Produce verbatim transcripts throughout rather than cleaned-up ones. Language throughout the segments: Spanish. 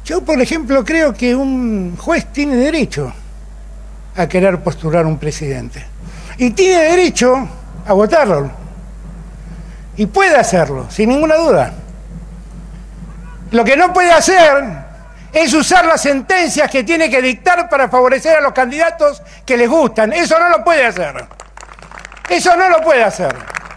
Yo, por ejemplo, creo que un juez tiene derecho a querer postular un presidente. Y tiene derecho a votarlo. Y puede hacerlo, sin ninguna duda. Lo que no puede hacer es usar las sentencias que tiene que dictar para favorecer a los candidatos que les gustan. Eso no lo puede hacer. Eso no lo puede hacer.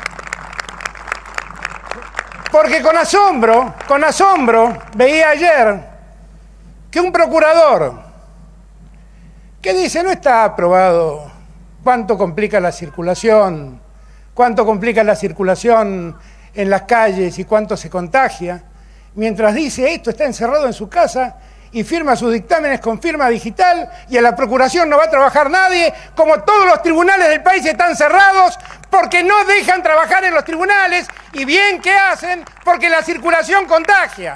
Porque con asombro, con asombro, veía ayer que un procurador que dice, no está aprobado cuánto complica la circulación, cuánto complica la circulación en las calles y cuánto se contagia, mientras dice esto está encerrado en su casa y firma sus dictámenes con firma digital y a la procuración no va a trabajar nadie, como todos los tribunales del país están cerrados porque no dejan trabajar en los tribunales, y bien que hacen porque la circulación contagia.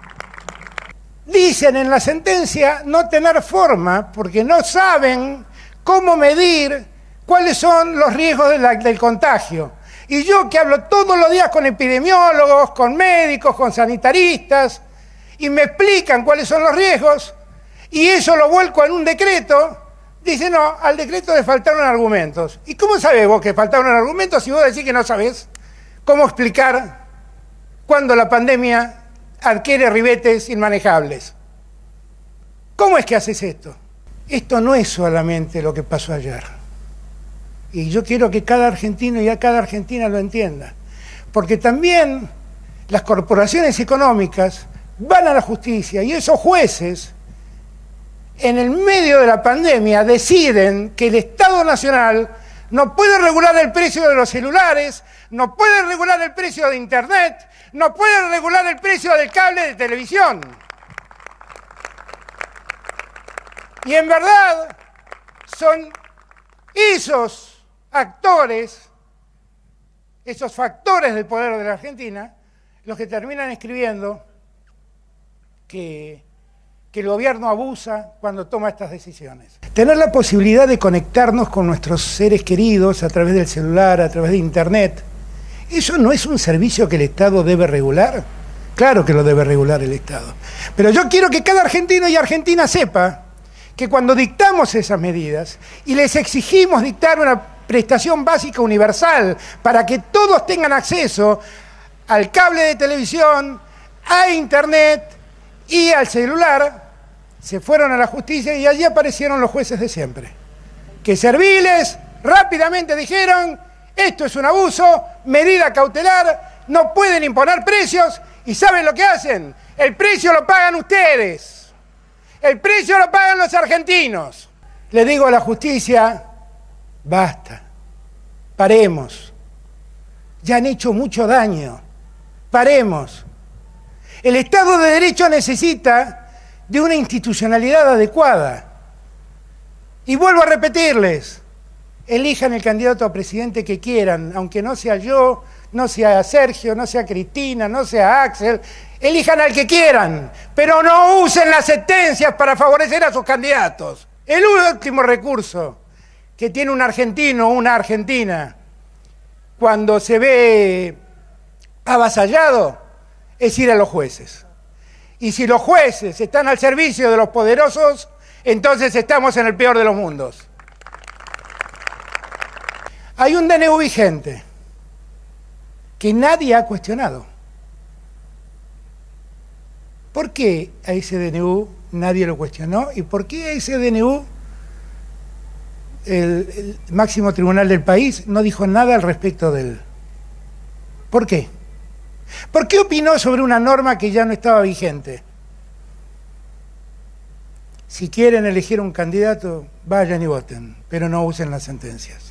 Dicen en la sentencia no tener forma porque no saben cómo medir cuáles son los riesgos de la, del contagio. Y yo que hablo todos los días con epidemiólogos, con médicos, con sanitaristas, y me explican cuáles son los riesgos, y eso lo vuelco en un decreto, dice no, al decreto le faltaron argumentos. ¿Y cómo sabés vos que faltaron argumentos si vos decís que no sabés cómo explicar cuando la pandemia adquiere ribetes inmanejables? ¿Cómo es que haces esto? Esto no es solamente lo que pasó ayer. Y yo quiero que cada argentino y a cada argentina lo entienda. Porque también las corporaciones económicas van a la justicia y esos jueces, en el medio de la pandemia, deciden que el Estado Nacional no puede regular el precio de los celulares, no puede regular el precio de Internet, no puede regular el precio del cable de televisión. Y en verdad son esos actores, esos factores del poder de la Argentina, los que terminan escribiendo que, que el gobierno abusa cuando toma estas decisiones. Tener la posibilidad de conectarnos con nuestros seres queridos a través del celular, a través de Internet, ¿eso no es un servicio que el Estado debe regular? Claro que lo debe regular el Estado. Pero yo quiero que cada argentino y argentina sepa que cuando dictamos esas medidas y les exigimos dictar una prestación básica universal para que todos tengan acceso al cable de televisión, a Internet y al celular, se fueron a la justicia y allí aparecieron los jueces de siempre, que serviles rápidamente dijeron, esto es un abuso, medida cautelar, no pueden imponer precios, y ¿saben lo que hacen? El precio lo pagan ustedes, el precio lo pagan los argentinos. Le digo a la justicia, basta, paremos, ya han hecho mucho daño, paremos. El Estado de Derecho necesita de una institucionalidad adecuada. Y vuelvo a repetirles, elijan el candidato a presidente que quieran, aunque no sea yo, no sea Sergio, no sea Cristina, no sea Axel, elijan al que quieran, pero no usen las sentencias para favorecer a sus candidatos. El último recurso que tiene un argentino o una argentina cuando se ve avasallado es ir a los jueces. Y si los jueces están al servicio de los poderosos, entonces estamos en el peor de los mundos. Hay un D N U vigente que nadie ha cuestionado. ¿Por qué a ese D N U nadie lo cuestionó? ¿Y por qué a ese D N U el, el máximo tribunal del país no dijo nada al respecto de él? ¿Por qué? ¿Por qué opinó sobre una norma que ya no estaba vigente? Si quieren elegir un candidato, vayan y voten, pero no usen las sentencias.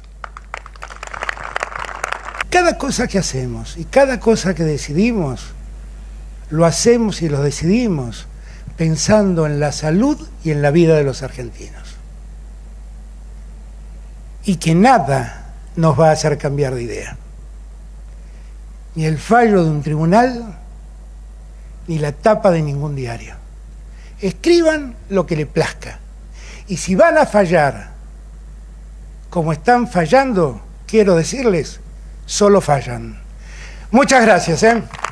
Cada cosa que hacemos y cada cosa que decidimos, lo hacemos y lo decidimos pensando en la salud y en la vida de los argentinos. Y que nada nos va a hacer cambiar de idea. Ni el fallo de un tribunal, ni la tapa de ningún diario. Escriban lo que les plazca. Y si van a fallar como están fallando, quiero decirles, solo fallan. Muchas gracias, ¿eh?